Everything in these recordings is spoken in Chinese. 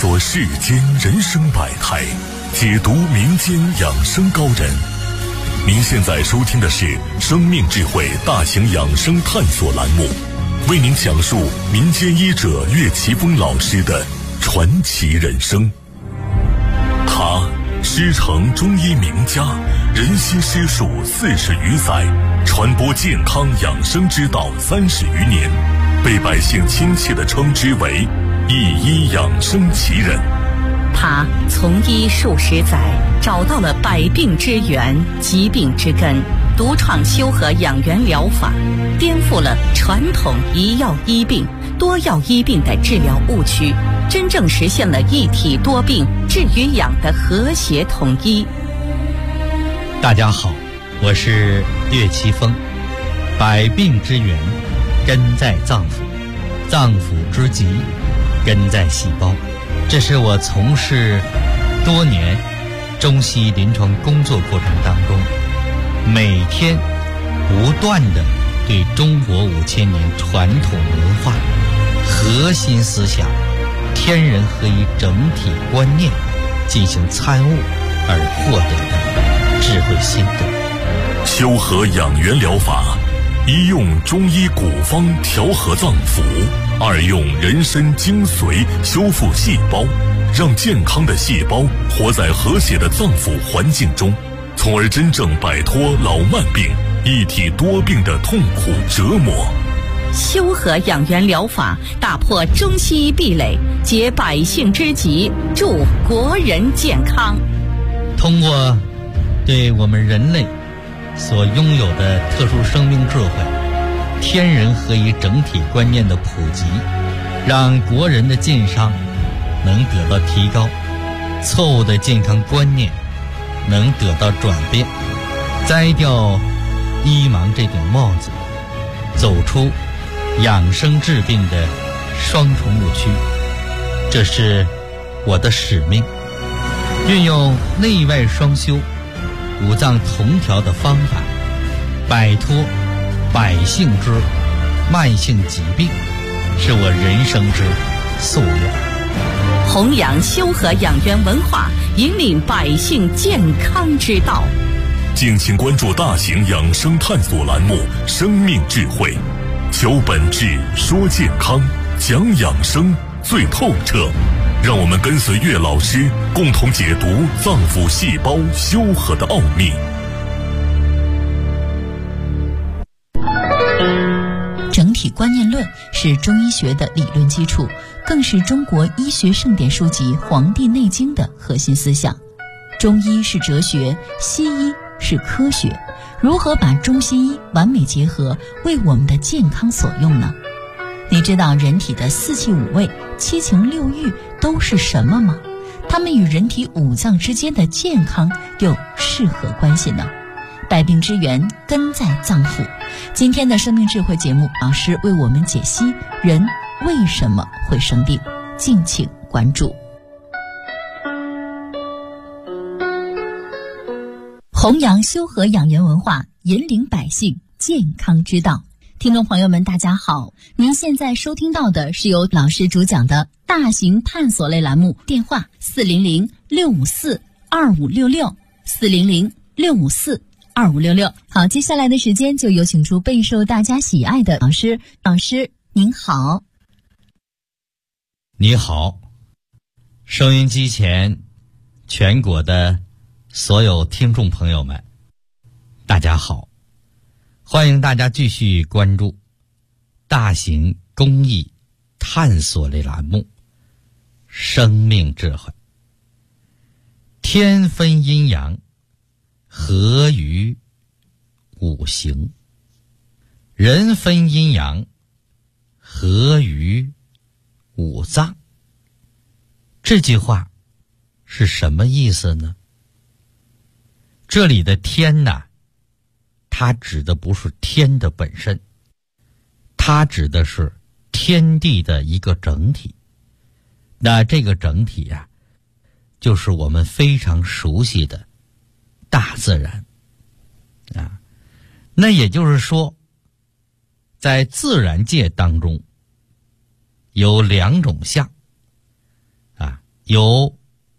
索世间人生百态，解读民间养生高人。您现在收听的是生命智慧大型养生探索栏目，为您讲述民间医者岳奇峰老师的传奇人生。他师承中医名家，人心师术40余载，传播健康养生之道30余年，被百姓亲切地称之为一医养生奇人。 他从医数十载，找到了百病之源、疾病之根，独创修和养元疗法，颠覆了传统一药医病、多药医病的治疗误区，真正实现了一体多病治与养的和谐统一。 大家好，我是岳奇峰。百病之源根在脏腑，脏腑之疾根在细胞。这是我从事多年中西医临床工作过程当中，每天不断地对中国5000年传统文化核心思想天人合一整体观念进行参悟而获得的智慧心得。 修和养元疗法，一用中医古方调和脏腑，二用人参精髓修复细胞，让健康的细胞活在和谐的脏腑环境中，从而真正摆脱老慢病、一体多病的痛苦折磨。 修和养元疗法打破中西医壁垒，解百姓之急，助国人健康。 通过对我们人类所拥有的特殊生命智慧、天人合一整体观念的普及，让国人的健康能得到提高，错误的健康观念能得到转变，摘掉医盲这顶帽子，走出养生治病的双重误区。这是我的使命，运用内外双修、五脏同调的方法，摆脱百姓之慢性疾病，是我人生之夙愿。 弘扬修和养元文化，引领百姓健康之道。 敬请关注大型养生探索栏目《生命智慧》，求本质，说健康，讲养生最透彻。让我们跟随岳老师，共同解读脏腑细胞修和的奥秘。 整体观念论是中医学的理论基础，更是中国医学圣典书籍《黄帝内经》的核心思想。中医是哲学，西医是科学，如何把中西医完美结合，为我们的健康所用呢？你知道人体的4气5味、7情6欲都是什么吗？它们与人体5脏之间的健康又是何关系呢？百病之源根在脏腑。今天的生命智慧节目，老师为我们解析人为什么会生病，敬请关注。弘扬修和养元文化，引领百姓健康之道。听众朋友们大家好，您现在收听到的是由老师主讲的大型探索类栏目，电话400-654-2566，400-654-2566。好，接下来的时间就有请出备受大家喜爱的老师。老师您好。 你好，收音机前全国的所有听众朋友们大家好，欢迎大家继续关注大型公益探索类栏目《生命智慧》。天分阴阳，合于五行；人分阴阳，合于五脏。这句话是什么意思呢？这里的天呢，它指的不是天的本身，它指的是天地的一个整体。那这个整体呀，就是我们非常熟悉的大自然啊。那也就是说，在自然界当中有2种象啊， 有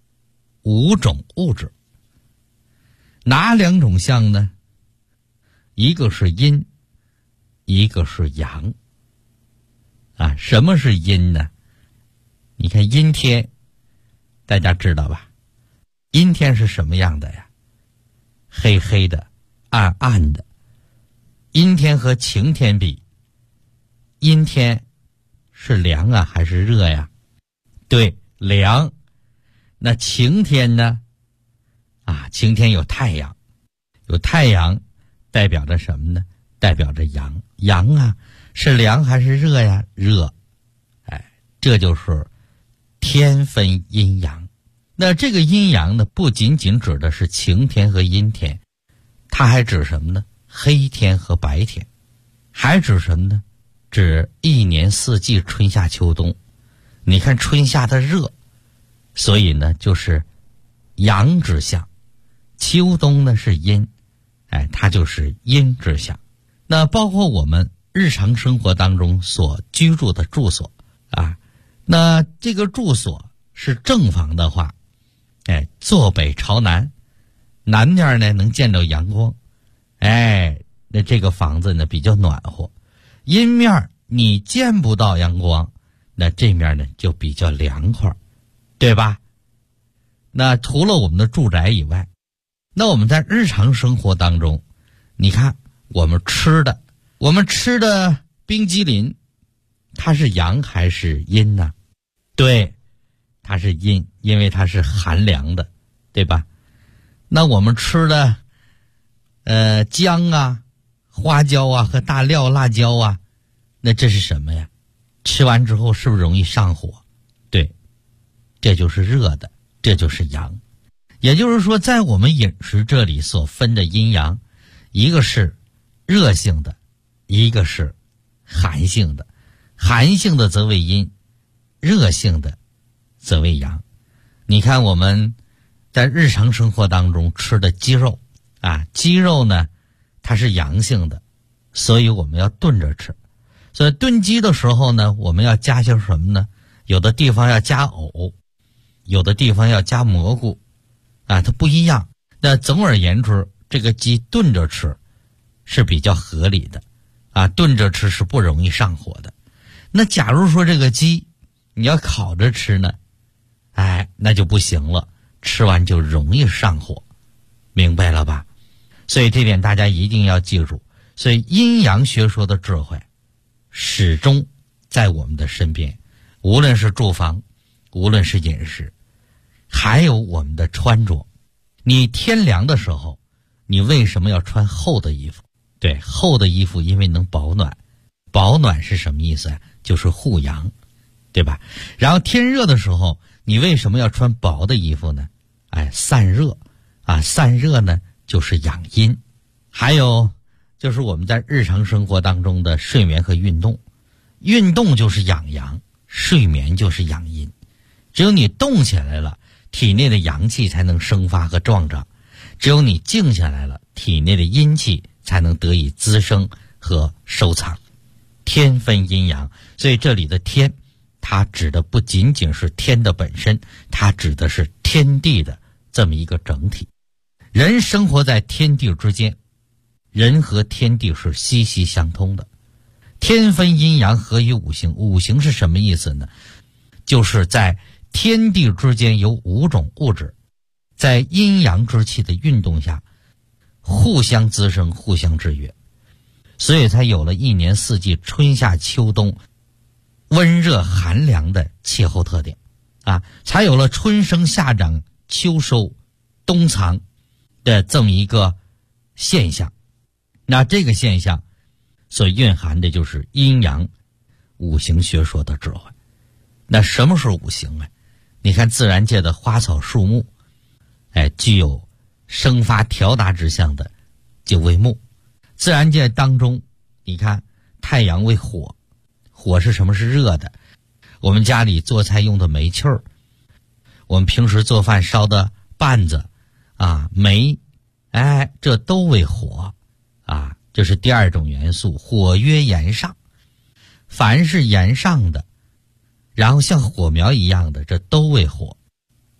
5种物质，哪2种相呢？一个是阴，一个是阳。什么是阴呢？你看阴天，大家知道吧？阴天是什么样的呀？黑黑的，暗暗的。阴天和晴天比，阴天是凉啊还是热呀？对，凉。那晴天呢？晴天有太阳，有太阳代表着什么呢？代表着阳。阳是凉还是热呀？热。这就是天分阴阳。那这个阴阳呢，不仅仅指的是晴天和阴天，它还指什么呢？黑天和白天。还指什么呢？指一年四季，春夏秋冬。你看春夏的热，所以呢就是阳之象。秋冬呢是阴，它就是阴之象。那包括我们日常生活当中所居住的住所那这个住所是正房的话，坐北朝南，南面呢能见到阳光，那这个房子呢比较暖和。阴面你见不到阳光，那这面呢就比较凉快，对吧？那除了我们的住宅以外，那我们在日常生活当中，你看我们吃的冰激凌，它是阳还是阴呢？对，它是阴，因为它是寒凉的，对吧？那我们吃的姜花椒和大料辣椒那这是什么呀？吃完之后是不是容易上火？对，这就是热的，这就是阳。也就是说，在我们饮食这里所分的阴阳，一个是热性的，一个是寒性的。寒性的则为阴，热性的则为阳。你看我们在日常生活当中吃的鸡肉鸡肉呢它是阳性的，所以我们要炖着吃。所以炖鸡的时候呢，我们要加些什么呢？有的地方要加藕，有的地方要加蘑菇它不一样。那总而言之，这个鸡炖着吃是比较合理的炖着吃是不容易上火的。那假如说这个鸡你要烤着吃呢，那就不行了，吃完就容易上火，明白了吧？所以这点大家一定要记住。所以阴阳学说的智慧始终在我们的身边，无论是住房，无论是饮食，还有我们的穿着。你天凉的时候，你为什么要穿厚的衣服？对，厚的衣服因为能保暖。保暖是什么意思就是护阳，对吧？然后天热的时候，你为什么要穿薄的衣服呢？散热散热呢就是养阴。还有就是我们在日常生活当中的睡眠和运动，运动就是养阳，睡眠就是养阴。只有你动起来了，体内的阳气才能生发和壮长；只有你静下来了，体内的阴气才能得以滋生和收藏。天分阴阳，所以这里的天，它指的不仅仅是天的本身，它指的是天地的这么一个整体。人生活在天地之间，人和天地是息息相通的。天分阴阳合于五行，五行是什么意思呢？就是在天地之间有5种物质，在阴阳之气的运动下，互相滋生，互相制约，所以才有了一年四季春夏秋冬温热寒凉的气候特点才有了春生夏长秋收冬藏的这么一个现象。那这个现象所蕴含的就是阴阳五行学说的智慧。那什么是五行你看自然界的花草树木具有生发调达之象的就为木。自然界当中，你看太阳为火，火是什么？是热的。我们家里做菜用的煤气儿，我们平时做饭烧的笆子煤，这都为火这是第2种元素，火曰炎上。凡是炎上的，然后像火苗一样的，这都为火。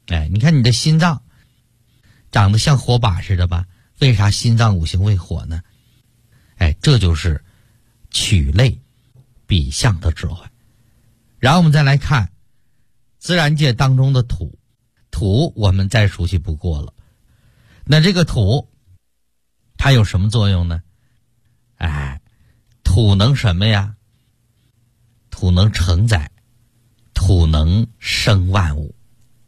你看你的心脏长得像火把似的吧？为啥心脏五行为火呢？这就是取类比象的智慧。然后我们再来看自然界当中的土，土我们再熟悉不过了。那这个土它有什么作用呢？土能什么呀？土能承载，土能生万物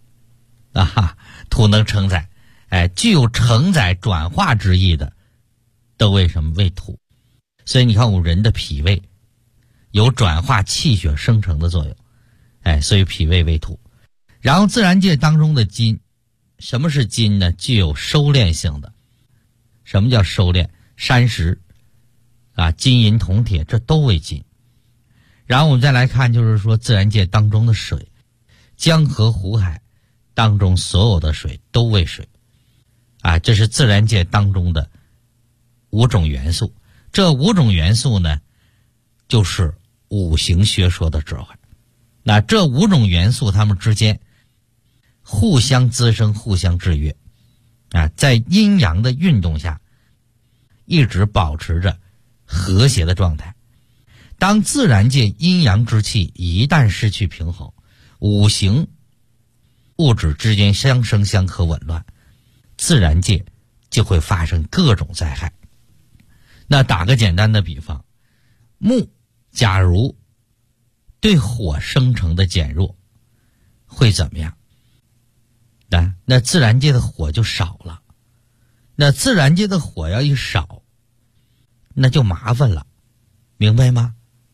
土能承载，具有承载转化之意的都为什么为土？所以你看我们人的脾胃有转化气血生成的作用，所以脾胃为土。然后自然界当中的金，什么是金呢？具有收敛性的。什么叫收敛？山石金银铜铁这都为金。然后我们再来看，就是说自然界当中的水，江河湖海当中所有的水都为水这是自然界当中的5种元素。这5种元素呢，就是五行学说的智慧。那这5种元素它们之间互相滋生，互相制约在阴阳的运动下一直保持着和谐的状态。当自然界阴阳之气一旦失去平衡，五行物质之间相生相克紊乱，自然界就会发生各种灾害。那打个简单的比方，木假如对火生成的减弱会怎么样？那自然界的火就少了。那自然界的火要一少，那就麻烦了，明白吗？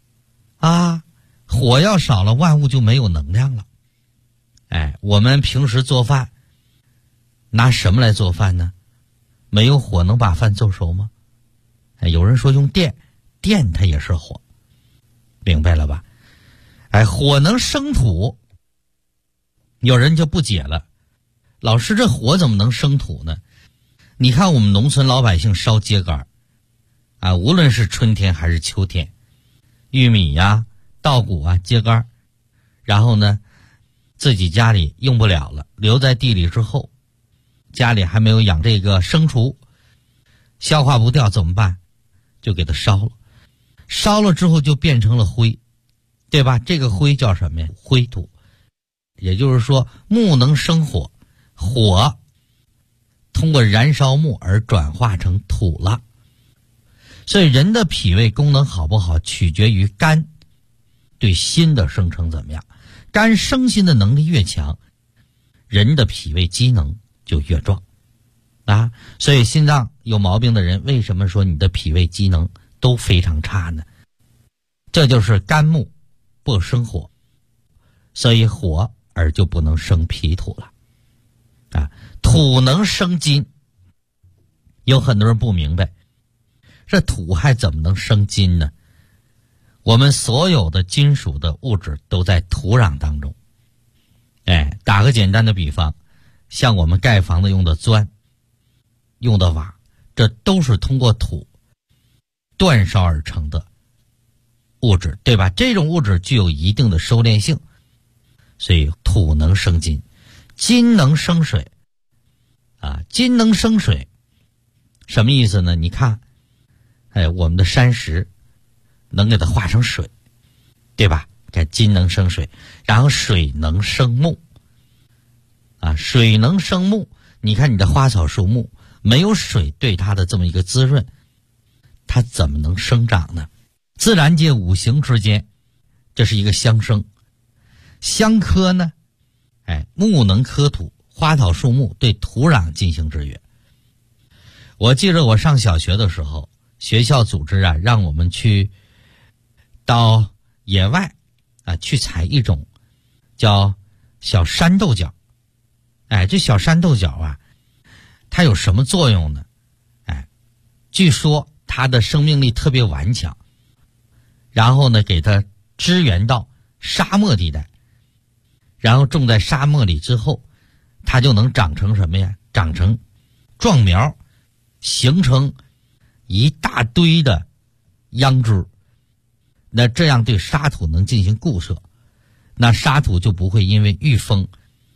火要少了，万物就没有能量了。我们平时做饭拿什么来做饭呢？没有火能把饭做熟吗？有人说用电，电它也是火，明白了吧？火能生土，有人就不解了，老师这火怎么能生土呢？你看我们农村老百姓烧秸秆无论是春天还是秋天，玉米呀、稻谷秸秆，然后呢自己家里用不了了，留在地里之后，家里还没有养这个牲畜，消化不掉怎么办？就给它烧了，烧了之后就变成了灰，对吧？这个灰叫什么呀？灰土。也就是说木能生火，火通过燃烧木而转化成土了。所以人的脾胃功能好不好取决于肝对心的生成怎么样。肝生心的能力越强，人的脾胃机能就越壮所以心脏有毛病的人，为什么说你的脾胃机能都非常差呢？这就是肝木不生火，所以火而就不能生脾土了土能生金。有很多人不明白，这土还怎么能生金呢？我们所有的金属的物质都在土壤当中。打个简单的比方，像我们盖房子用的砖、用的瓦，这都是通过土煅烧而成的物质，对吧？这种物质具有一定的收敛性，所以土能生金，金能生水金能生水什么意思呢？你看我们的山石能给它化成水，对吧？看金能生水，然后水能生木水能生木。你看你的花草树木没有水对它的这么一个滋润，它怎么能生长呢？自然界五行之间这是一个相生相克呢。木能克土，花草树木对土壤进行制约。我记得我上小学的时候，学校组织让我们去到野外去采一种叫小山豆角。这小山豆角它有什么作用呢？据说它的生命力特别顽强，然后呢给它支援到沙漠地带，然后种在沙漠里之后，它就能长成什么呀？长成壮苗，形成一大堆的秧枝。那这样对沙土能进行固摄，那沙土就不会因为遇风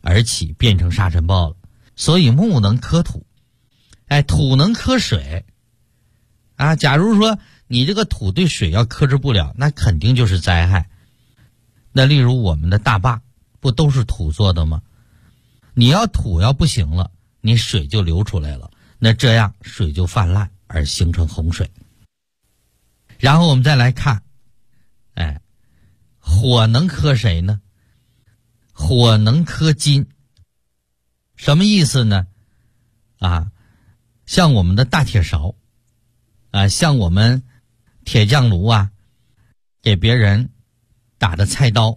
而起，变成沙尘暴了。所以木能克土，土能克水啊。假如说你这个土对水要克制不了，那肯定就是灾害。那例如我们的大坝不都是土做的吗？你要土要不行了，你水就流出来了，那这样水就泛滥而形成洪水。然后我们再来看，火能克谁呢？火能克金。什么意思呢？像我们的大铁勺像我们铁匠炉给别人打的菜刀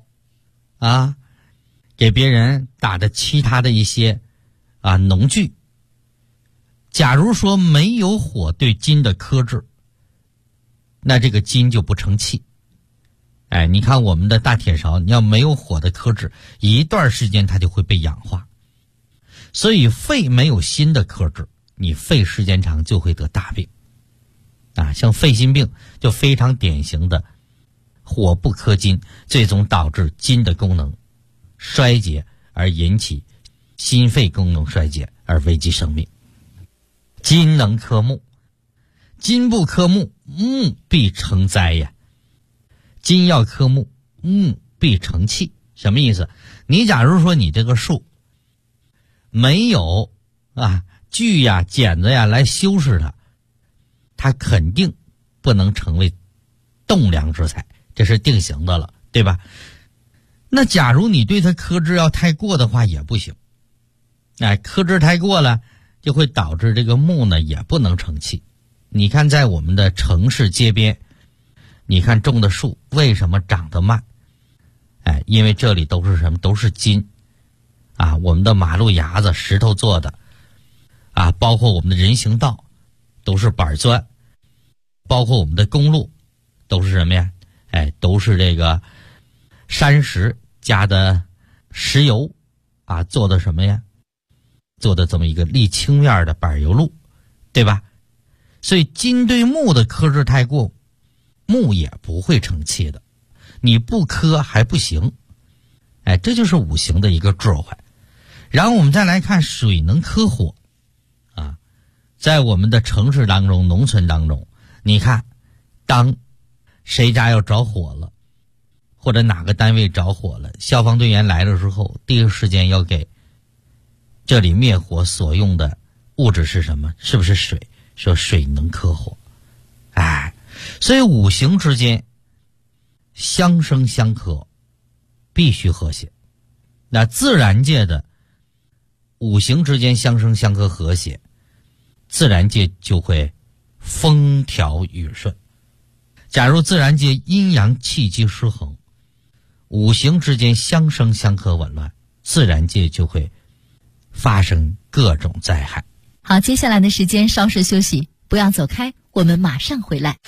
给别人打的其他的一些农具，假如说没有火对金的克制，那这个金就不成器。你看我们的大铁勺，你要没有火的克制，一段时间它就会被氧化。所以肺没有锌的克制，你肺时间长就会得大病像肺心病就非常典型的火不克金，最终导致金的功能衰竭，而引起心肺功能衰竭而危及生命。金能克木，金不克木，木必成灾呀。金要克木，木必成器。什么意思？你假如说你这个树没有锯剪子来修饰它，它肯定不能成为栋梁之材，这是定型的了，对吧？那假如你对它克制要太过的话也不行，克制太过了就会导致这个木呢也不能成器。你看在我们的城市街边，你看种的树为什么长得慢？因为这里都是什么？都是金我们的马路牙子石头做的包括我们的人行道都是板砖，包括我们的公路都是什么呀？都是这个山石加的石油做的什么呀？做的这么一个沥青面的柏油路，对吧？所以金对木的克制太过，木也不会成器的，你不克还不行。这就是五行的一个智慧。然后我们再来看水能克火在我们的城市当中农村当中，你看当谁家要着火了，或者哪个单位着火了，消防队员来了之后，第一个时间要给这里灭火所用的物质是什么？是不是水？说水能克火。所以五行之间相生相克，必须和谐。那自然界的五行之间相生相克和谐，自然界就会风调雨顺。假如自然界阴阳气机失衡，五行之间相生相克紊乱，自然界就会发生各种灾害。 好，接下来的时间稍事休息，不要走开，我们马上回来。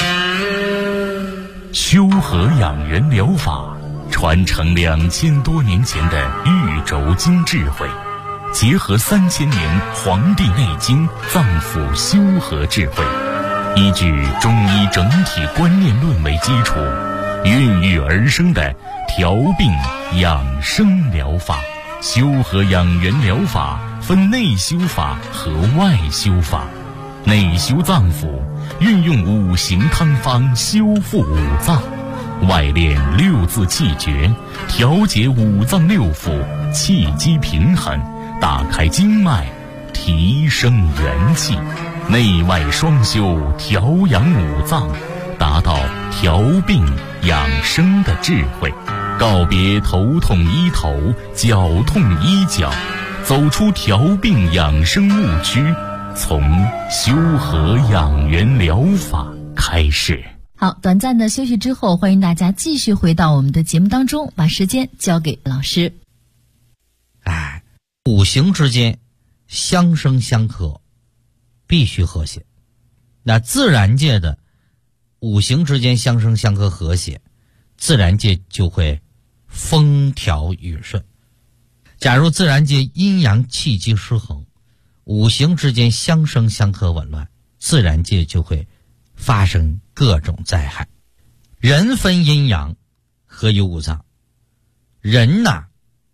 修和养元疗法传承2000多年前的玉轴经智慧，结合3000年《黄帝内经》脏腑修和智慧，依据中医整体观念论为基础，孕育而生的调病养生疗法。修和养元疗法分内修法和外修法。内修脏腑，运用五行汤方修复五脏；外练六字气诀，调节五脏六腑，气机平衡，打开经脉，提升元气。内外双修，调养五脏，达到调病养生的智慧。告别头痛医头，脚痛医脚，走出调病养生误区，从修和养元疗法开始。 好，短暂的休息之后，欢迎大家继续回到我们的节目当中，把时间交给老师。 五行之间相生相克，必须和谐。那自然界的五行之间相生相克和谐，自然界就会风调雨顺。假如自然界阴阳气机失衡，五行之间相生相克紊乱，自然界就会发生各种灾害。人分阴阳，合于五脏。人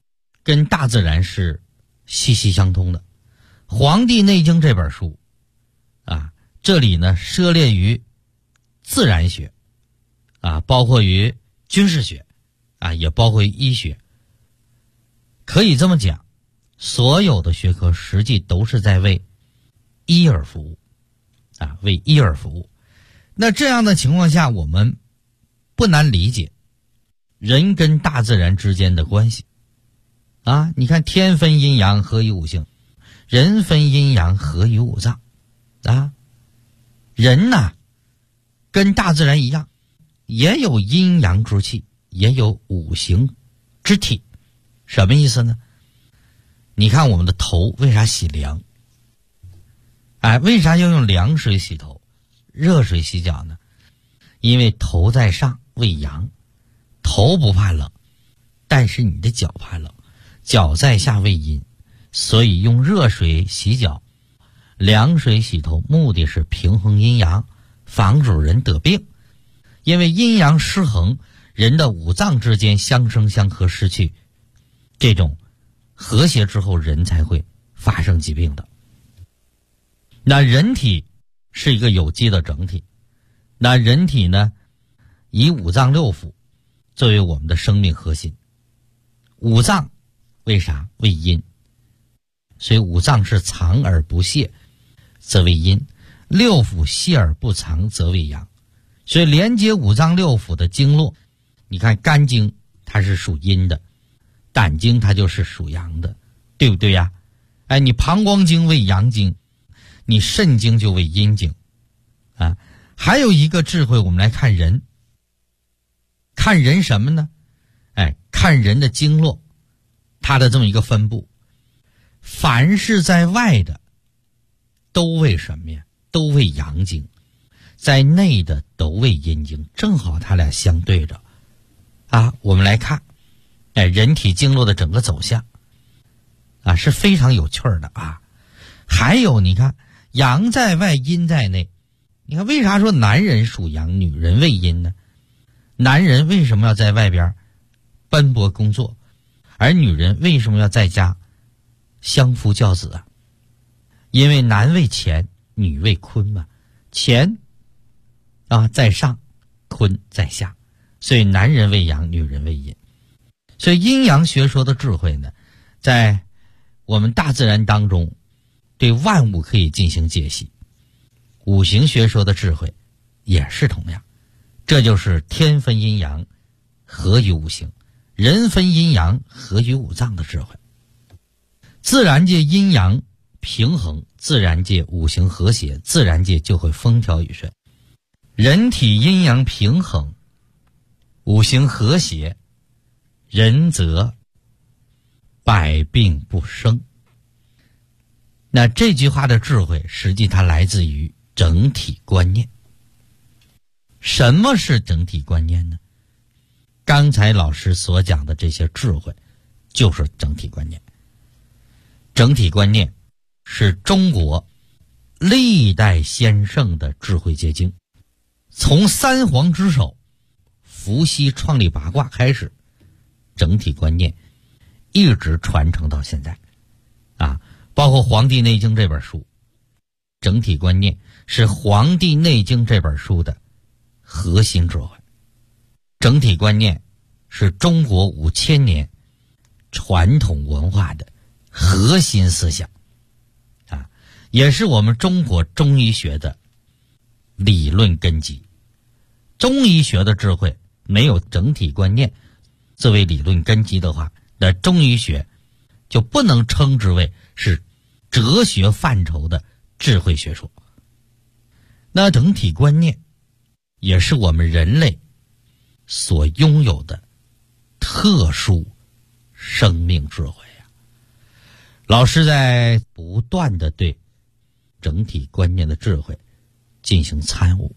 跟大自然是息息相通的。《黄帝内经》这本书啊，这里呢涉猎于自然学啊，包括于军事学啊，也包括于医学。可以这么讲，所有的学科实际都是在为医而服务啊，为医而服务。那这样的情况下，我们不难理解人跟大自然之间的关系啊。你看天分阴阳，合于五行；人分阴阳，合于五脏啊。人呐，跟大自然一样，也有阴阳之气，也有五行之体。什么意思呢？你看我们的头为啥洗凉？为啥要用凉水洗头，热水洗脚呢？因为头在上为阳，头不怕冷，但是你的脚怕冷；脚在下为阴，所以用热水洗脚，凉水洗头，目的是平衡阴阳，防止人得病。因为阴阳失衡，人的五脏之间相生相克失去这种和谐之后，人才会发生疾病的。那人体是一个有机的整体，那人体呢，以五脏六腑作为我们的生命核心。五脏为啥？为阴，所以五脏是藏而不泄，则为阴；六腑泄而不藏，则为阳。所以连接五脏六腑的经络，你看肝经它是属阴的，胆经它就是属阳的，对不对呀？你膀胱经为阳经，你肾经就为阴经啊。还有一个智慧，我们来看人，看人什么呢？看人的经络，它的这么一个分布。凡是在外的都为什么呀？都为阳经，在内的都为阴经，正好它俩相对着啊。我们来看人体经络的整个走向啊，是非常有趣的啊。还有你看，阳在外，阴在内。你看为啥说男人属阳，女人为阴呢？男人为什么要在外边奔波工作，而女人为什么要在家相夫教子啊？因为男为乾，女为坤嘛。乾在上，坤在下，所以男人为阳，女人为阴。所以阴阳学说的智慧呢，在我们大自然当中对万物可以进行解析。五行学说的智慧也是同样，这就是天分阴阳，合于五行；人分阴阳，合于五脏的智慧。自然界阴阳平衡，自然界五行和谐，自然界就会风调雨顺。人体阴阳平衡，五行和谐，人则百病不生。那这句话的智慧，实际它来自于整体观念。什么是整体观念呢？刚才老师所讲的这些智慧，就是整体观念。整体观念是中国历代先圣的智慧结晶，从三皇之首伏羲创立八卦开始，整体观念一直传承到现在啊。包括《黄帝内经》这本书，整体观念是《黄帝内经》这本书的核心智慧。整体观念是中国5000年传统文化的核心思想啊，也是我们中国中医学的理论根基。中医学的智慧没有整体观念作为理论根基的话，那中医学就不能称之为是哲学范畴的智慧学说。那整体观念也是我们人类所拥有的特殊生命智慧啊。老师在不断的对整体观念的智慧进行参悟，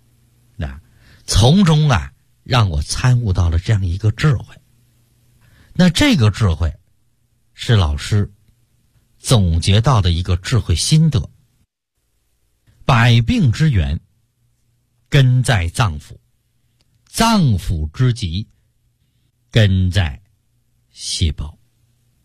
从中让我参悟到了这样一个智慧。那这个智慧是老师总结到的一个智慧心得。百病之源根在脏腑，脏腑之疾根在细胞。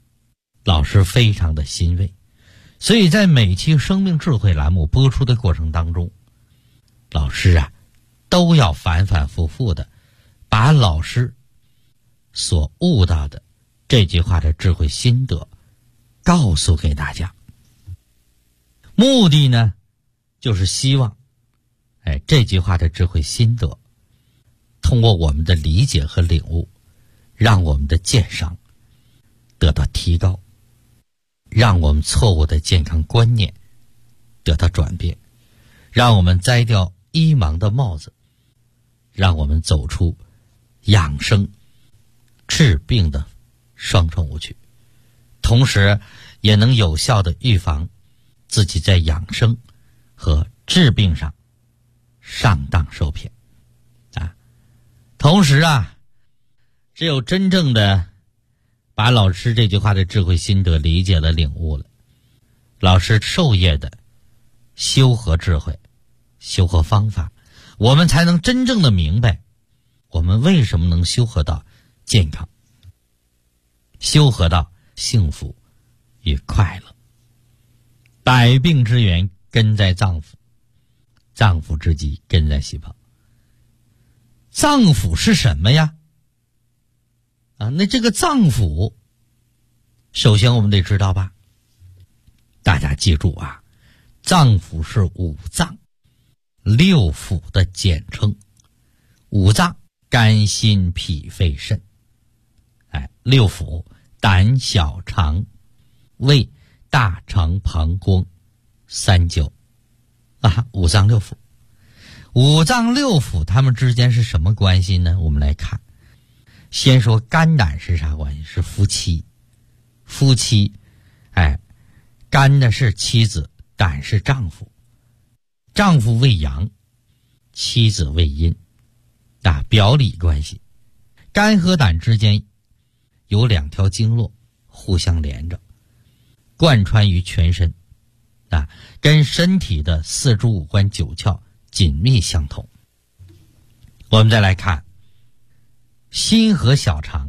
老师非常的欣慰。所以在每期生命智慧栏目播出的过程当中，老师都要反反复复的把老师所悟到的这句话的智慧心得告诉给大家。目的呢，就是希望这句话的智慧心得通过我们的理解和领悟，让我们的鉴赏得到提高，让我们错误的健康观念得到转变，让我们摘掉医盲的帽子，让我们走出养生治病的双重误区，同时也能有效的预防自己在养生和治病上上当受骗同时只有真正的把老师这句话的智慧心得理解了领悟了，老师授业的修和智慧修和方法，我们才能真正的明白我们为什么能修和到健康，修和到幸福与快乐。百病之源根在脏腑，脏腑之基根在细胞。脏腑是什么呀？那这个脏腑首先我们得知道吧，大家记住脏腑是五脏六腑的简称。五脏肝心脾肺肾，六腑胆小肠胃大肠膀胱三焦五脏六腑。五脏六腑它们之间是什么关系呢？我们来看，先说肝胆是啥关系？是夫妻。夫妻肝呢是妻子，胆是丈夫。丈夫为阳，妻子为阴表里关系。肝和胆之间有两条经络互相连着，贯穿于全身跟身体的四肢五官九窍紧密相同。我们再来看心和小肠，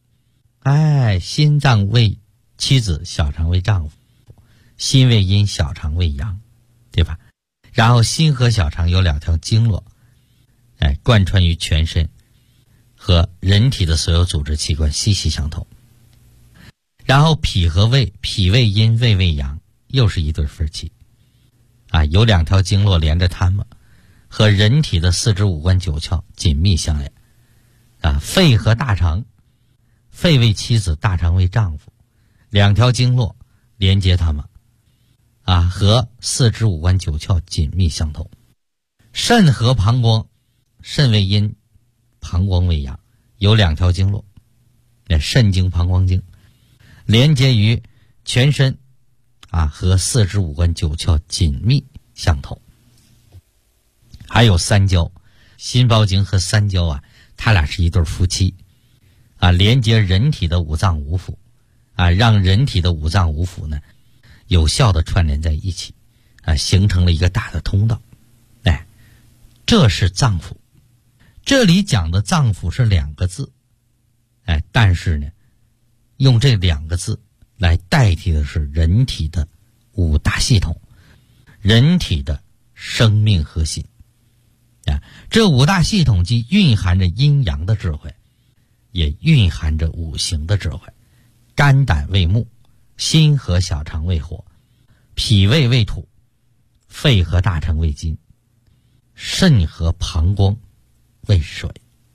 心脏为妻子，小肠为丈夫。心为阴，小肠为阳，对吧？然后心和小肠有两条经络贯穿于全身，和人体的所有组织器官息息相同。然后脾和胃，脾为阴，胃为阳，又是一对夫妻有两条经络连着它们，和人体的四肢五官九窍紧密相连肺和大肠，肺为妻子，大肠为丈夫，两条经络连接它们和四肢五官九窍紧密相同。肾和膀胱，肾为阴，膀胱为阳，有两条经络肾经膀胱经连接于全身和四肢五官九窍紧密相同。还有三焦，心包经和三焦它俩是一对夫妻连接人体的五脏五腑让人体的五脏五腑呢有效的串联在一起形成了一个大的通道这是脏腑。这里讲的脏腑是两个字但是呢用这两个字来代替的是人体的五大系统，人体的生命核心这五大系统既蕴含着阴阳的智慧，也蕴含着五行的智慧。肝胆为木，心和小肠为火，脾胃为土，肺和大肠为金，肾和膀胱为水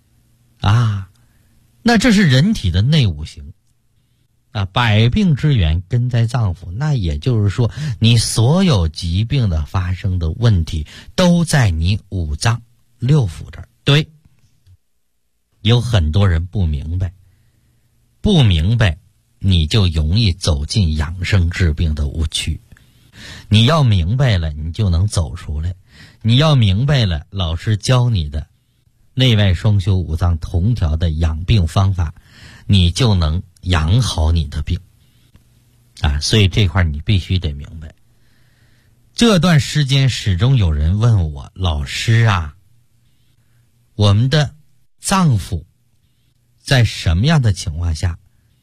那这是人体的内五行百病之源根在脏腑。那也就是说，你所有疾病的发生的问题都在你五脏六腑这儿。对，有很多人不明白你就容易走进养生治病的误区。你要明白了，你就能走出来。你要明白了，老师教你的内外双修五脏同调的养病方法，你就能养好你的病所以这块你必须得明白。这段时间始终有人问我，老师我们的脏腑在什么样的情况下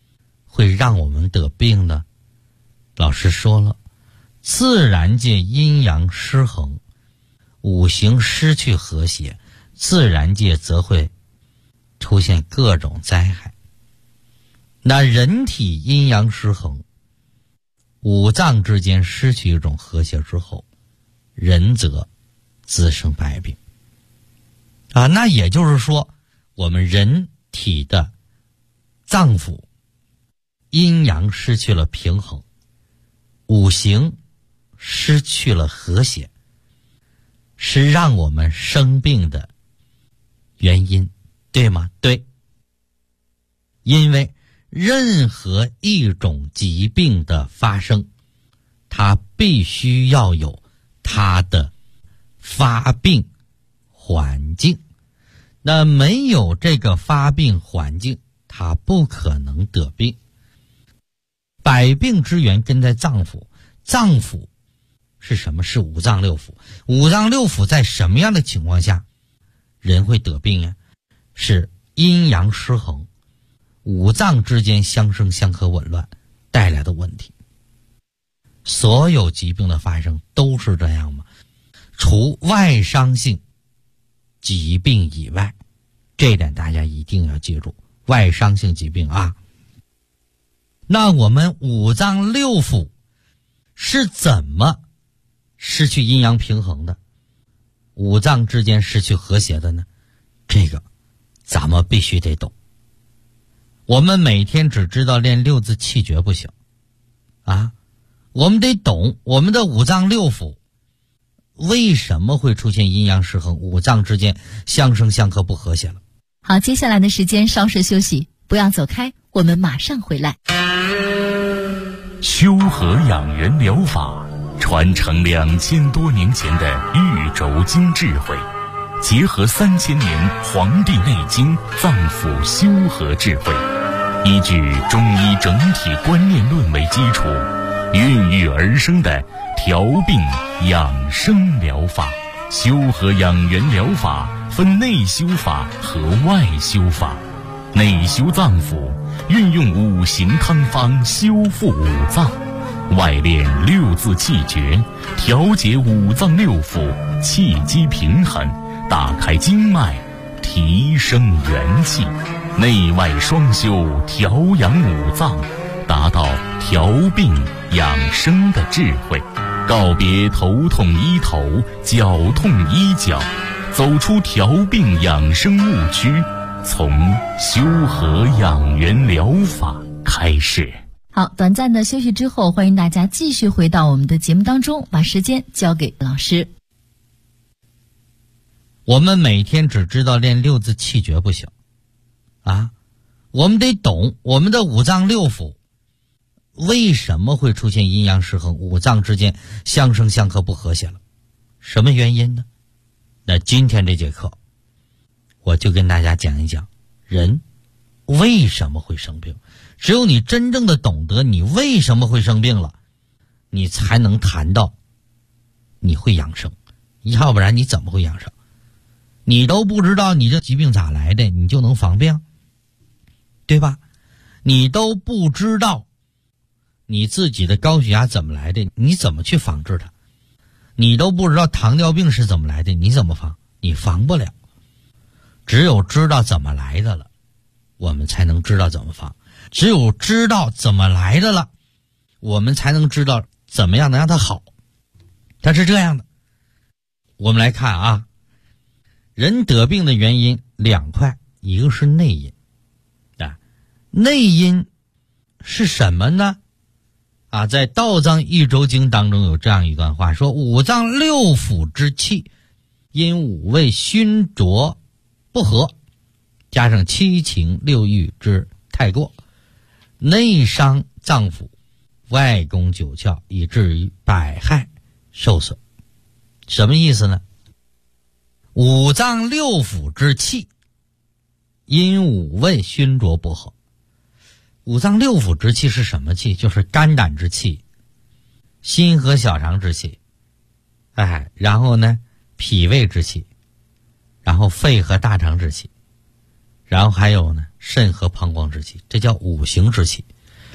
会让我们得病呢？老师说了，自然界阴阳失衡，五行失去和谐，自然界则会出现各种灾害。那人体阴阳失衡，五脏之间失去一种和谐之后，人则滋生百病。那也就是说，我们人体的脏腑阴阳失去了平衡，五行失去了和谐，是让我们生病的原因，对吗？对。因为任何一种疾病的发生，它必须要有它的发病环境，那没有这个发病环境，它不可能得病。百病之源根在脏腑，脏腑是什么？是五脏六腑。五脏六腑在什么样的情况下人会得病呀？是阴阳失衡，五脏之间相生相克紊乱带来的问题。所有疾病的发生都是这样吗？除外伤性疾病以外，这一点大家一定要记住，外伤性疾病啊。那我们五脏六腑是怎么失去阴阳平衡的？五脏之间失去和谐的呢？这个咱们必须得懂。我们每天只知道练六字气诀不行啊，我们得懂我们的五脏六腑为什么会出现阴阳失衡，五脏之间相生相克不和谐了。 好，接下来的时间稍事休息，不要走开，我们马上回来。 修和养元疗法传承2000多年前的玉轴经智慧，结合3000年《黄帝内经》脏腑修和智慧，依据中医整体观念论为基础，孕育而生的调病养生疗法。修和养元疗法分内修法和外修法。内修脏腑，运用五行汤方修复五脏；外练六字气诀，调节五脏六腑，气机平衡，打开经脉，提升元气。内外双修，调养五脏，达到调病养生的智慧。告别头痛医头，脚痛医脚，走出调病养生误区，从修和养元疗法开始。 好，短暂的休息之后，欢迎大家继续回到我们的节目当中，把时间交给老师。 我们每天只知道练六字气诀不行啊，我们得懂我们的五脏六腑为什么会出现阴阳失衡，五脏之间相生相克不和谐了，什么原因呢？那今天这节课我就跟大家讲一讲人为什么会生病。只有你真正的懂得你为什么会生病了，你才能谈到你会养生，要不然你怎么会养生？你都不知道你这疾病咋来的，你就能防病，对吧？你都不知道你自己的高血压怎么来的，你怎么去防治它？你都不知道糖尿病是怎么来的，你怎么防？你防不了。只有知道怎么来的了，我们才能知道怎么防。只有知道怎么来的了，我们才能知道怎么样能让它好。它是这样的，我们来看啊，人得病的原因两块，一个是内因啊，内因是什么呢？啊，在《道脏一轴经》当中有这样一段话，说五脏六腑之气因五味熏浊不和，加上七情六欲之太过，内伤脏腑，外攻九窍，以至于百害受损。什么意思呢？五脏六腑之气因五味熏浊不和。五脏六腑之气是什么气？就是肝胆之气，心和小肠之气，然后呢脾胃之气，然后肺和大肠之气，然后还有呢肾和膀胱之气，这叫五行之气。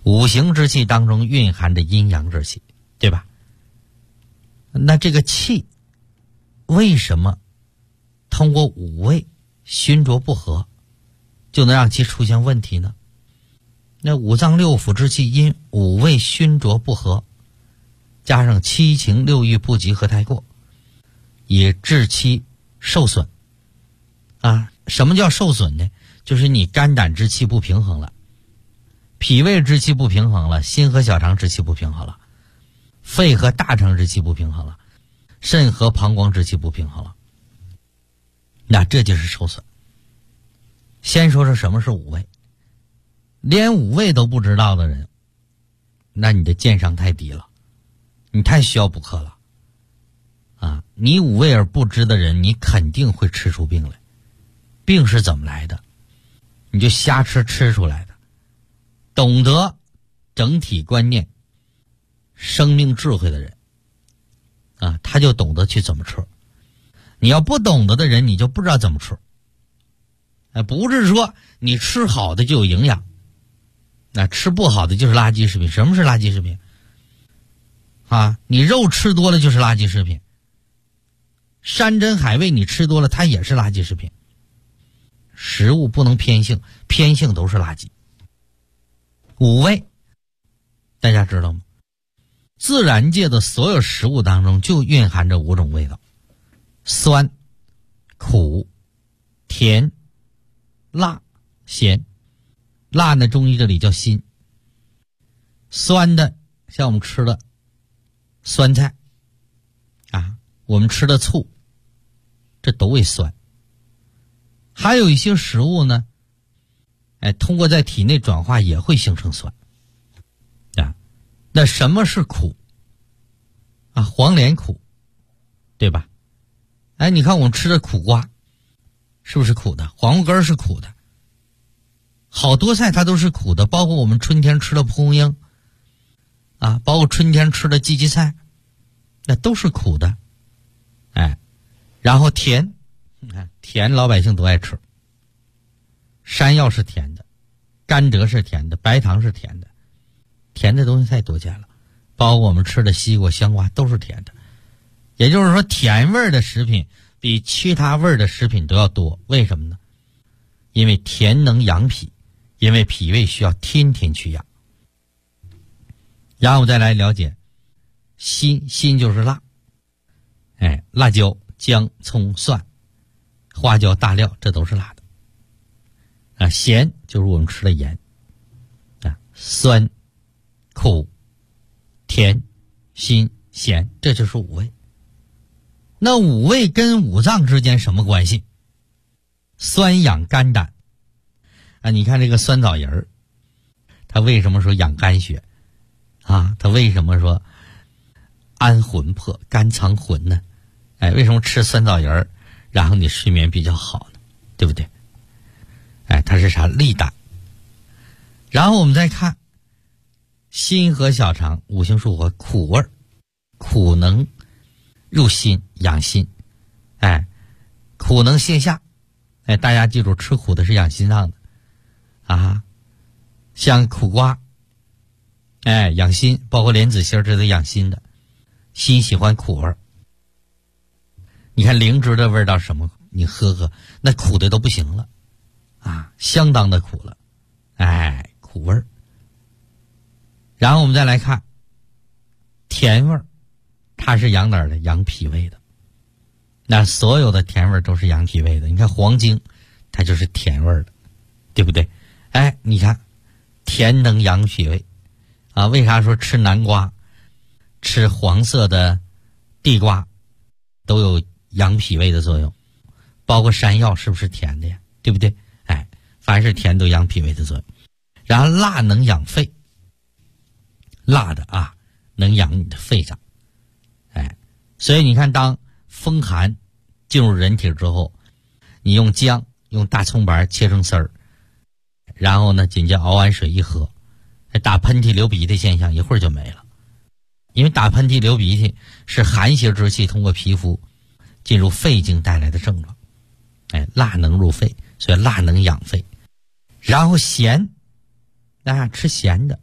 五行之气当中蕴含着阴阳之气，对吧？那这个气为什么通过五味熏浊不和就能让其出现问题呢？那五脏六腑之气因五味熏浊不和，加上七情六欲不及和太过，也致其受损啊。什么叫受损呢？就是你肝胆之气不平衡了，脾胃之气不平衡了，心和小肠之气不平衡了，肺和大肠之气不平衡了，肾和膀胱之气不平衡了，那这就是受损。先说说什么是五味，连五味都不知道的人，那你的鉴赏太低了，你太需要补课了啊！你五味而不知的人，你肯定会吃出病来。病是怎么来的？你就瞎吃出来的。懂得整体观念、生命智慧的人啊，他就懂得去怎么吃。你要不懂得的人，你就不知道怎么吃。不是说你吃好的就有营养，那吃不好的就是垃圾食品。什么是垃圾食品啊？你肉吃多了就是垃圾食品，山珍海味你吃多了它也是垃圾食品。食物不能偏性，偏性都是垃圾。五味大家知道吗？自然界的所有食物当中就蕴含着五种味道：酸、苦、甜、辣、咸。辣呢，中医这里叫辛。酸的像我们吃的酸菜啊，我们吃的醋，这都为酸。还有一些食物呢，通过在体内转化也会形成酸啊。那什么是苦啊？黄连苦，对吧？你看我们吃的苦瓜是不是苦的？黄瓜根是苦的，好多菜它都是苦的，包括我们春天吃的蒲公英啊，包括春天吃的荠荠菜，那都是苦的。然后甜，甜老百姓都爱吃。山药是甜的，甘蔗是甜的，白糖是甜的，甜的东西太多见了，包括我们吃的西瓜、香瓜都是甜的。也就是说，甜味的食品比其他味的食品都要多。为什么呢？因为甜能养脾，因为脾胃需要天天去养。然后我再来了解辛，辛就是辣，辣椒、姜、葱、蒜、花椒、大料，这都是辣的啊。咸就是我们吃的盐啊，酸、苦、甜、辛、咸，这就是五味。那五味跟五脏之间什么关系？酸养肝胆啊！你看这个酸枣仁儿，它为什么说养肝血啊？它为什么说安魂魄、肝藏魂呢？为什么吃酸枣仁儿，然后你睡眠比较好呢？对不对？它是啥？利胆。然后我们再看心和小肠，五行属火，苦味儿，苦能入心养心，苦能泻下，大家记住，吃苦的是养心脏的啊。像苦瓜，养心，包括莲子心这都养心的，心喜欢苦味儿。你看灵芝的味道什么？你喝喝，那苦的都不行了啊，相当的苦了，苦味儿。然后我们再来看甜味儿，它是养哪儿的？养脾胃的。那所有的甜味儿都是养脾胃的。你看黄精，它就是甜味儿的，对不对？你看甜能养脾胃啊。为啥说吃南瓜、吃黄色的地瓜都有养脾胃的作用？包括山药是不是甜的呀？对不对？凡是甜都养脾胃的作用。然后辣能养肺，辣的啊能养你的肺脏。所以你看，当风寒进入人体之后，你用姜、用大葱白切成丝儿，然后呢紧接熬完水一喝，打喷嚏流鼻涕现象一会儿就没了。因为打喷嚏流鼻涕是寒邪之气通过皮肤进入肺经带来的症状。辣能入肺，所以辣能养肺。然后咸，吃咸的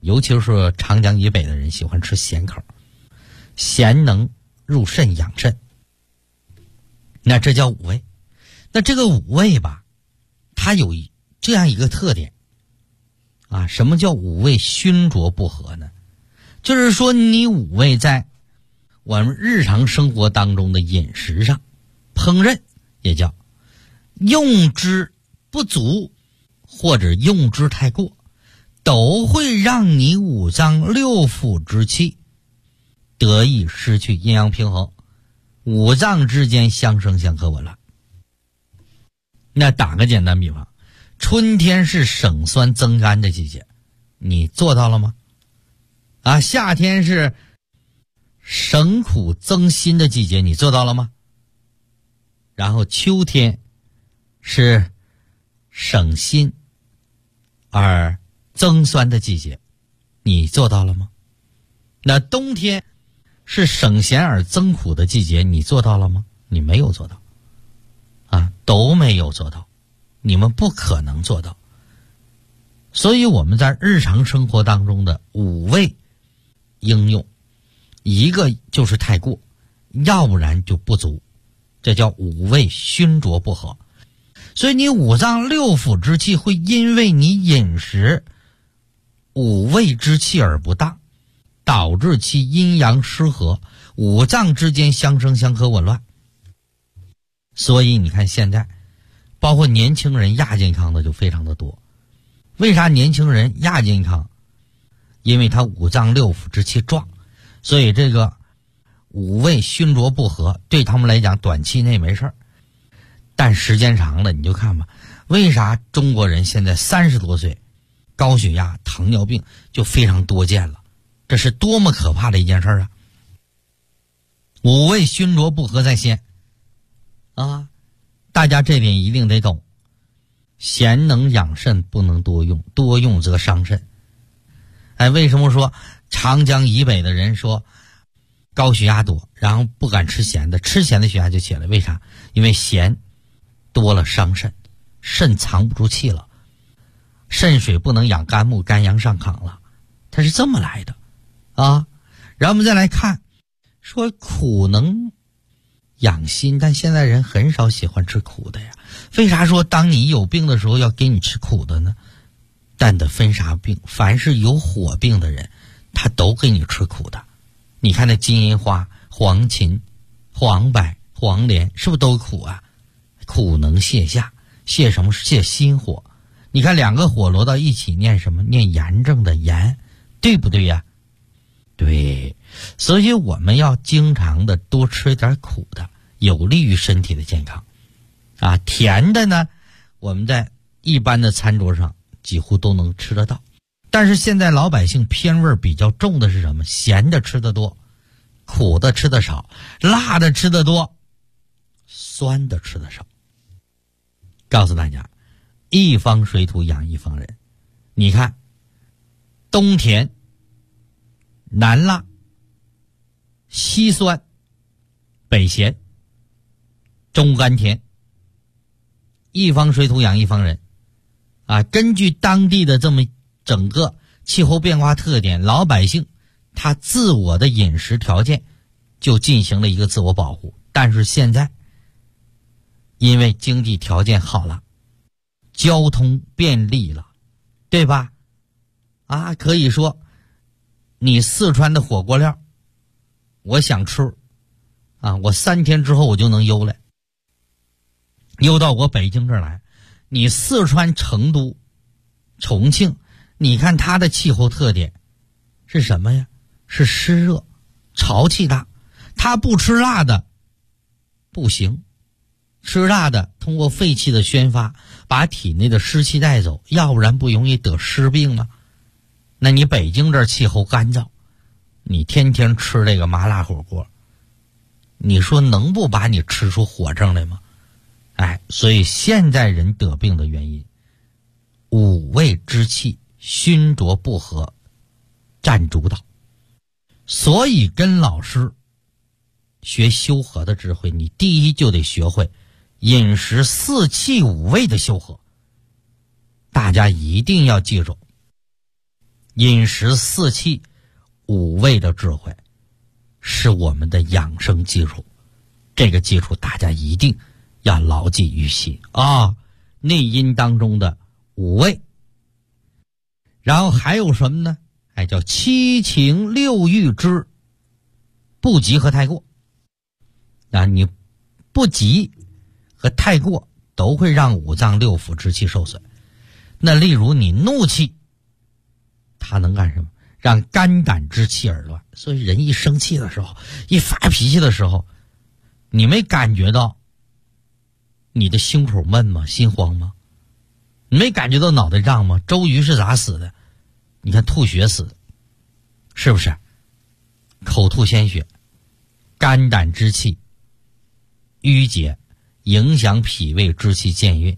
尤其是长江以北的人喜欢吃咸口，咸能入肾养肾，那这叫五味。那这个五味吧，它有这样一个特点啊，什么叫五味熏灼不和呢？就是说你五味在我们日常生活当中的饮食上烹饪，也叫用之不足或者用之太过，都会让你五脏六腑之气得以失去阴阳平衡，五脏之间相生相克紊乱。那打个简单比方，春天是省酸增甘的季节，你做到了吗？啊，夏天是省苦增辛的季节，你做到了吗？然后秋天是省辛而增酸的季节，你做到了吗？那冬天是省咸而增苦的季节，你做到了吗？你没有做到啊，都没有做到，你们不可能做到。所以我们在日常生活当中的五味应用，一个就是太过，要不然就不足，这叫五味熏灼不和。所以你五脏六腑之气会因为你饮食五味之气而不当，导致其阴阳失和，五脏之间相生相克紊乱。所以你看现在包括年轻人亚健康的就非常的多。为啥年轻人亚健康？因为他五脏六腑之气壮，所以这个五味熏灼不和对他们来讲短期内没事儿，但时间长了你就看吧，为啥中国人现在30多岁高血压糖尿病就非常多见了？这是多么可怕的一件事啊！五味熏灼不和在先啊，大家这点一定得懂。咸能养肾，不能多用，多用则伤肾。哎，为什么说长江以北的人说高血压多，然后不敢吃咸的，吃咸的血压就起来？为啥？因为咸多了伤肾，肾藏不住气了，肾水不能养肝木，肝阳上亢了，它是这么来的啊。然后我们再来看，说苦能养心，但现在人很少喜欢吃苦的呀。为啥说当你有病的时候要给你吃苦的呢？但得分啥病，凡是有火病的人他都给你吃苦的。你看那金银花、黄芩、黄柏、黄连是不是都苦啊？苦能泻下，泻什么？泻心火。你看两个火摞到一起念什么？念炎症的炎，对不对呀？对，所以我们要经常的多吃点苦的，有利于身体的健康啊。甜的呢，我们在一般的餐桌上几乎都能吃得到，但是现在老百姓偏味比较重的是什么？咸的吃得多，苦的吃得少，辣的吃得多，酸的吃得少。告诉大家，一方水土养一方人。你看东甜南辣西酸北咸中甘甜，一方水土养一方人啊。根据当地的这么整个气候变化特点，老百姓他自我的饮食条件就进行了一个自我保护。但是现在因为经济条件好了，交通便利了，对吧？啊，可以说你四川的火锅料我想吃啊，我3天之后我就能邮来，邮到我北京这儿来。你四川成都重庆，你看它的气候特点是什么呀？是湿热潮气大，它不吃辣的不行，吃辣的通过肺气的宣发把体内的湿气带走，要不然不容易得湿病吗？那你北京这儿气候干燥，你天天吃这个麻辣火锅，你说能不把你吃出火症来吗？哎，所以现在人得病的原因，五味之气熏灼不和占主导。所以跟老师学修和的智慧，你第一就得学会饮食四气五味的修和。大家一定要记住， 饮食四气五味的智慧是我们的养生基础，这个基础大家一定要牢记于心啊。内因当中的五味，然后还有什么呢？叫七情六欲之不急和太过。你不急和太过都会让五脏六腑之气受损。那例如你怒气，它能干什么？让肝胆之气而乱。所以人一生气的时候，一发脾气的时候，你没感觉到你的心口闷吗？心慌吗？你没感觉到脑袋胀吗？周瑜是咋死的？你看吐血死的，是不是？口吐鲜血，肝胆之气淤结，影响脾胃之气健运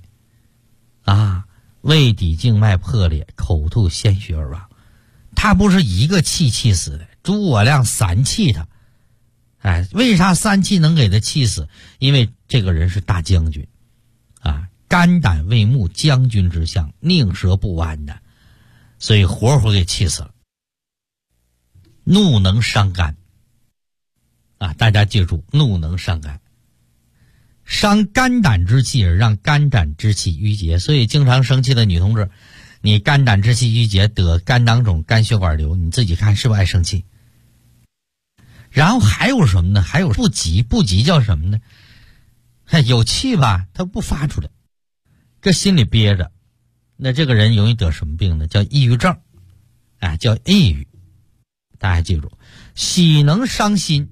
胃底静脉破裂，口吐鲜血而亡。他不是一个气死的，诸葛亮三气他。为啥三气能给他气死？因为这个人是大将军肝胆为木，将军之相，宁折不弯的，所以活活给气死了。怒能伤肝大家记住，怒能伤肝，伤肝胆之气而让肝胆之气淤结。所以经常生气的女同志，你肝胆之气淤结，得肝囊肿、肝血管瘤，你自己看是不是爱生气？然后还有什么呢？还有不急。不急叫什么呢？有气吧，他不发出来，这心里憋着，那这个人容易得什么病呢？叫抑郁症叫抑郁。大家记住，喜能伤心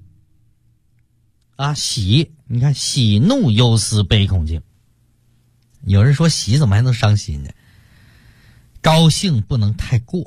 喜，你看喜怒忧思悲恐惊。有人说喜怎么还能伤心呢？高兴不能太过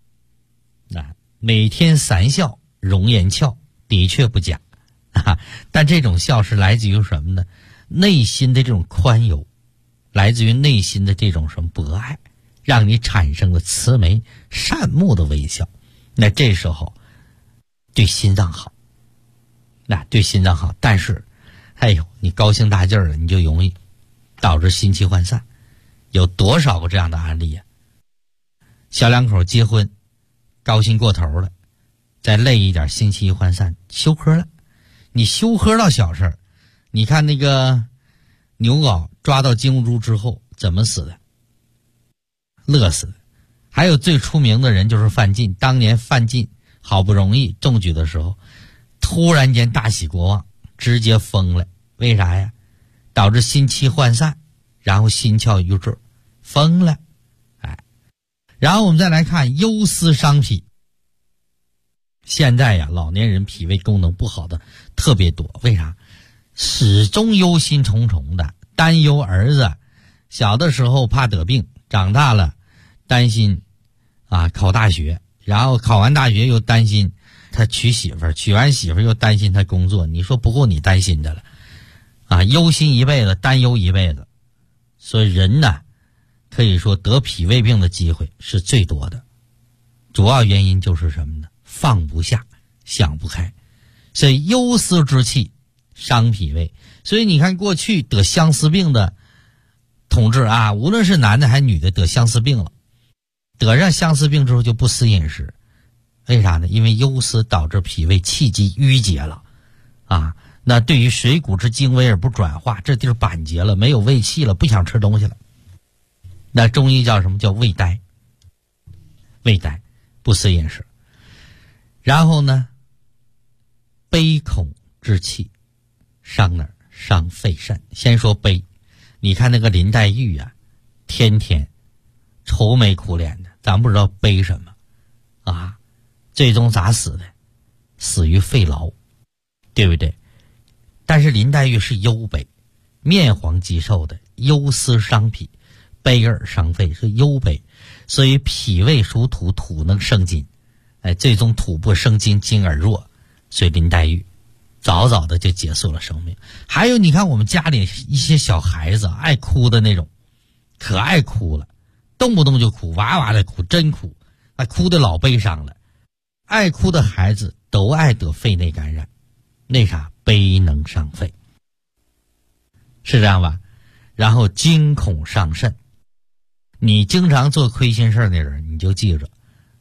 每天3笑容颜俏，的确不假但这种笑是来自于什么呢？内心的这种宽宥，来自于内心的这种什么博爱，让你产生了慈眉善目的微笑。那这时候对心脏好，对心脏好。但是你高兴大劲儿了，你就容易导致心气涣散。有多少个这样的案例小两口结婚高兴过头了，再累一点，心气一涣散，休克了。你休克到小事儿，你看那个牛皋抓到金兀术之后怎么死的？乐死的。还有最出名的人就是范进。当年范进好不容易中举的时候，突然间大喜过望，直接疯了。为啥呀？导致心气涣散，然后心窍瘀滞，疯了。然后我们再来看忧思伤脾。现在老年人脾胃功能不好的特别多。为啥？始终忧心忡忡的，担忧儿子小的时候怕得病，长大了担心考大学，然后考完大学又担心他娶媳妇儿，娶完媳妇儿又担心他工作。你说不够你担心的了忧心一辈子，担忧一辈子。所以人可以说得脾胃病的机会是最多的，主要原因就是什么呢？放不下，想不开。所以忧思之气伤脾胃。所以你看过去得相思病的同志无论是男的还是女的，得相思病了，得上相思病之后就不思饮食。为啥呢？因为忧思导致脾胃气机淤结了那对于水谷之精微而不转化，这地儿板结了，没有胃气了，不想吃东西了。那中医叫什么？叫胃呆。胃呆，不思饮食。然后呢，悲恐之气伤哪儿？伤肺肾。先说悲，你看那个林黛玉天天愁眉苦脸的，咱不知道悲什么最终咋死的？死于肺痨，对不对？但是林黛玉是忧悲，面黄肌瘦的，忧思伤脾，悲而伤肺，是忧悲。所以脾胃属土，土能生金，最终土不生金，金而弱，所以林黛玉早早的就结束了生命。还有你看我们家里一些小孩子爱哭的那种，可爱哭了，动不动就哭，哇哇的哭，真哭，哭的老悲伤了。爱哭的孩子都爱得肺内感染，那啥，悲能伤肺，是这样吧？然后惊恐伤肾。你经常做亏心事的人，你就记着，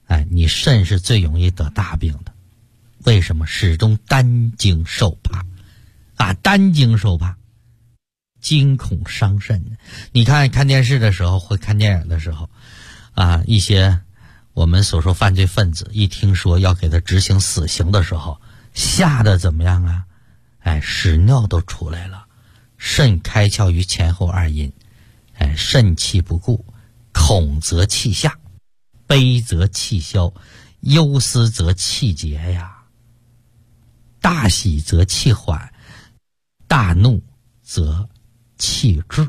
你肾是最容易得大病的。为什么？始终担惊受怕担惊受怕，惊恐伤肾。你看电视的时候，或看电影的时候一些我们所说犯罪分子一听说要给他执行死刑的时候，吓得怎么样屎尿都出来了，肾开窍于前后二阴，肾气不固，恐则气下，悲则气消，忧思则气结呀，大喜则气缓，大怒则气滞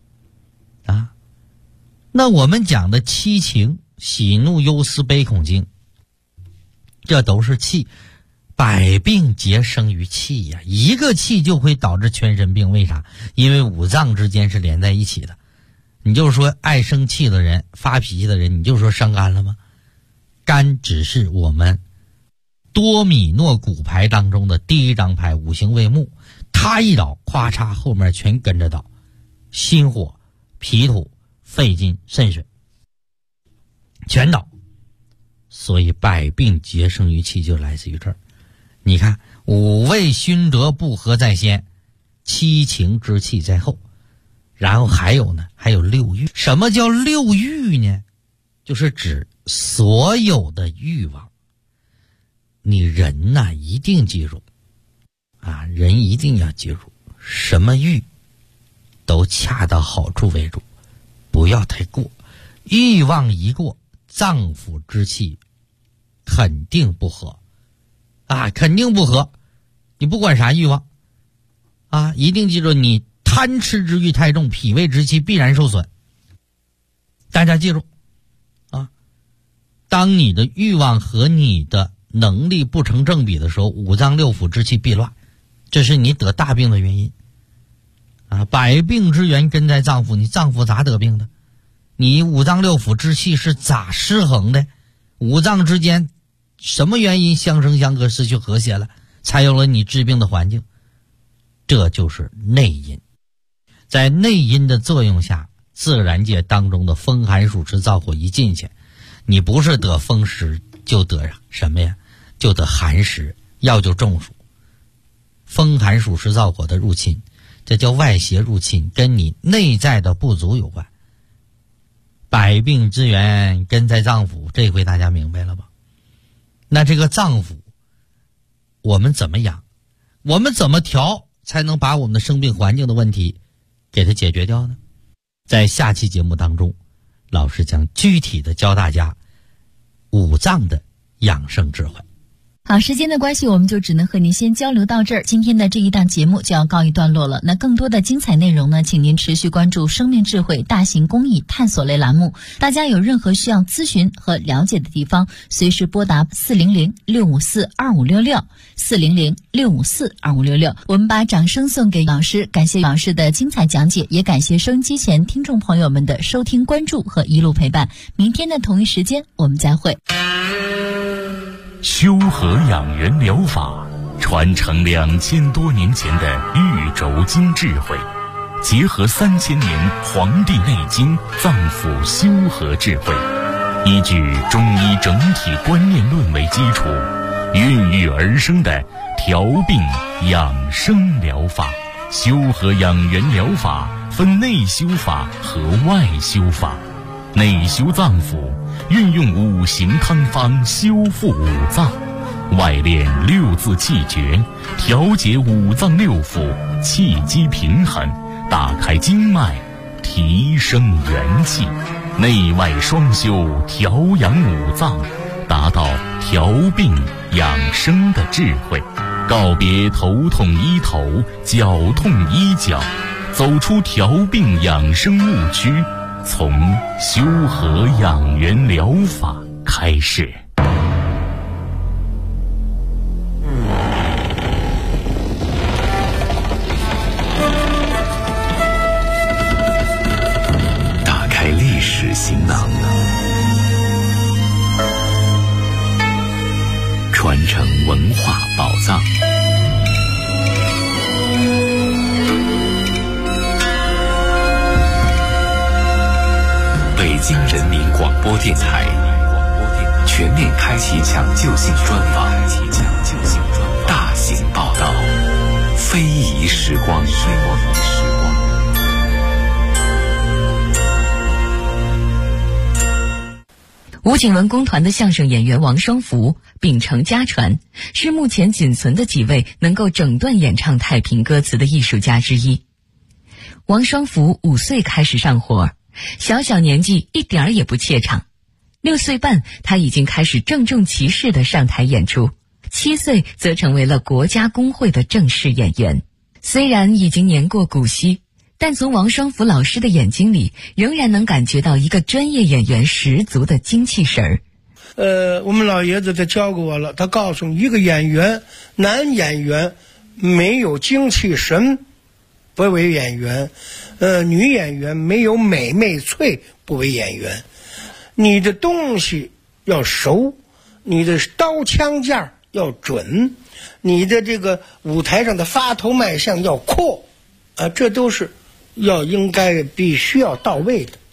那我们讲的七情，喜怒忧思悲恐惊，这都是气，百病皆生于气呀。一个气就会导致全身病，为啥？因为五脏之间是连在一起的。你就说爱生气的人，发脾气的人，你就说伤肝了吗？肝只是我们多米诺骨牌当中的第一张牌，五行为木，它一倒，咵嚓，后面全跟着倒，心火、脾土、肺金、肾水全倒。所以百病皆生于气，就来自于这儿。你看，五味熏得不和在先，七情之气在后。然后还有呢，还有六欲。什么叫六欲呢？就是指所有的欲望。你人一定记住人一定要记住，什么欲都恰到好处为主，不要太过。欲望一过，脏腑之气肯定不和肯定不和。你不管啥欲望一定记住，你贪吃之欲太重，脾胃之气必然受损。大家记住当你的欲望和你的能力不成正比的时候，五脏六腑之气必乱，这是你得大病的原因百病之源根在脏腑，你脏腑咋得病的？你五脏六腑之气是咋失衡的？五脏之间什么原因相生相克，失去和谐了，才有了你治病的环境？这就是内因。在内因的作用下，自然界当中的风寒暑湿燥火一进去，你不是得风湿就得什么呀？就得寒湿，要就中暑。风寒暑湿燥火的入侵，这叫外邪入侵，跟你内在的不足有关。百病之源根在脏腑，这回大家明白了吧？那这个脏腑我们怎么养，我们怎么调，才能把我们的生病环境的问题给它解决掉呢？在下期节目当中，老师将具体的教大家五脏的养生智慧。 好，时间的关系，我们就只能和您先交流到这儿。今天的这一档节目就要告一段落了。那更多的精彩内容呢，请您持续关注生命智慧大型公益探索类栏目。大家有任何需要咨询和了解的地方，随时拨打400-654-2566 400-654-2566。我们把掌声送给老师，感谢老师的精彩讲解，也感谢收音机前听众朋友们的收听关注和一路陪伴。明天的同一时间我们再会。 修和养元疗法传承2000多年前的玉轴经智慧，结合3000年《黄帝内经》脏腑修和智慧，依据中医整体观念论为基础，孕育而生的调病养生疗法。修和养元疗法分内修法和外修法。内修脏腑，运用五行汤方修复五脏；外练六字气诀，调节五脏六腑，气机平衡，打开经脉，提升元气。内外双修，调养五脏，达到调病养生的智慧。告别头痛医头，脚痛医脚，走出调病养生误区，从修和养元疗法开始。 打开历史行囊，传承文化宝藏。北京人民广播电台全面开启抢救性专访，大型报道，非遗时光。 吴景文工团的相声演员王双福秉承家传，是目前仅存的几位能够整段演唱太平歌词的艺术家之一。王双福5岁开始上活，小年纪一点儿也不怯场。6岁半，他已经开始郑重其事地上台演出。7岁则成为了国家工会的正式演员。虽然已经年过古稀，但从王双福老师的眼睛里，仍然能感觉到一个专业演员十足的精气神儿。 我们老爷子他教过我了，他告诉你，一个演员，男演员没有精气神不为演员，女演员没有美媚脆不为演员。你的东西要熟，你的刀枪架要准，你的这个舞台上的发头卖相要阔，这都是应该必须要到位的。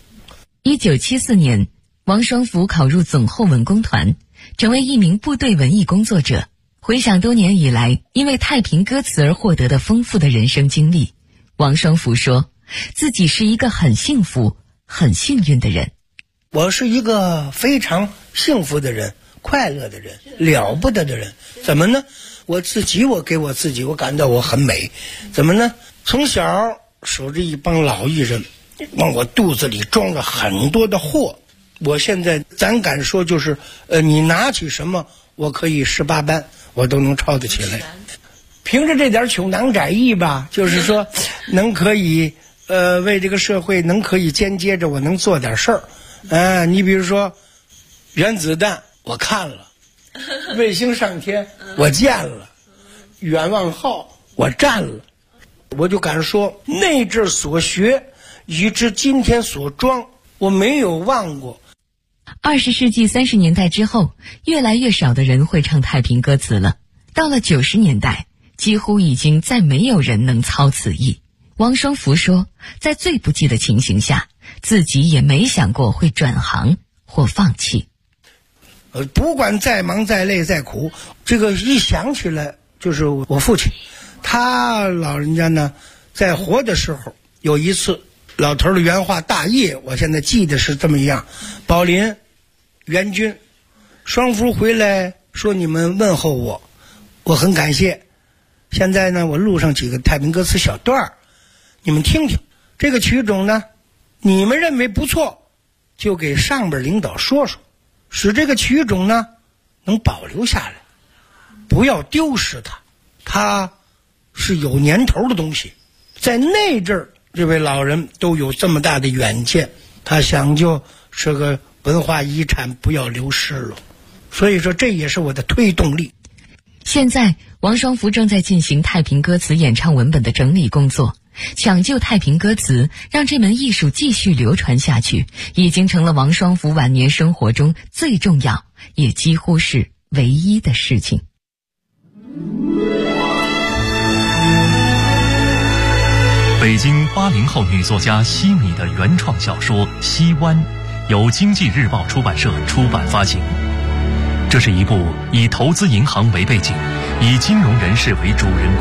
1974年，王双福考入总后文工团，成为一名部队文艺工作者。回想多年以来因为太平歌词而获得的丰富的人生经历，王双福说自己是一个很幸福很幸运的人。 我是一个非常幸福的人，快乐的人，了不得的人。怎么呢？我给我自己我感到我很美。怎么呢？从小守着一帮老艺人，往我肚子里装了很多的货。我现在咱敢说就是你拿起什么我可以18般我都能抄得起来。凭着这点穷囊窄义吧，就是说能可以为这个社会能可以间接着我能做点事儿。你比如说原子弹我看了，卫星上天我见了，远望号我站了，我就敢说那阵所学以至今天所装我没有忘过。 20世纪30年代之后，越来越少的人会唱太平歌词了。到了90年代，几乎已经再没有人能操此意。王双福说，在最不济的情形下，自己也没想过会转行或放弃。 不管再忙再累再苦，这个一想起来就是我父亲。他老人家呢在活的时候，有一次老头的原话大业，我现在记得是这么样：宝林、袁军、双福回来说你们问候我，我很感谢。现在呢，我录上几个太平歌词小段，你们听听。这个曲种呢，你们认为不错，就给上边领导说说，使这个曲种呢能保留下来，不要丢失它。它是有年头的东西，在那阵儿这位老人都有这么大的远见，他想就是个文化遗产不要流失了，所以说这也是我的推动力。 现在王双福正在进行太平歌词演唱文本的整理工作，抢救太平歌词，让这门艺术继续流传下去，已经成了王双福晚年生活中最重要也几乎是唯一的事情。 北京80后女作家西米的原创小说《西湾》，由经济日报出版社出版发行。这是一部以投资银行为背景，以金融人士为主人公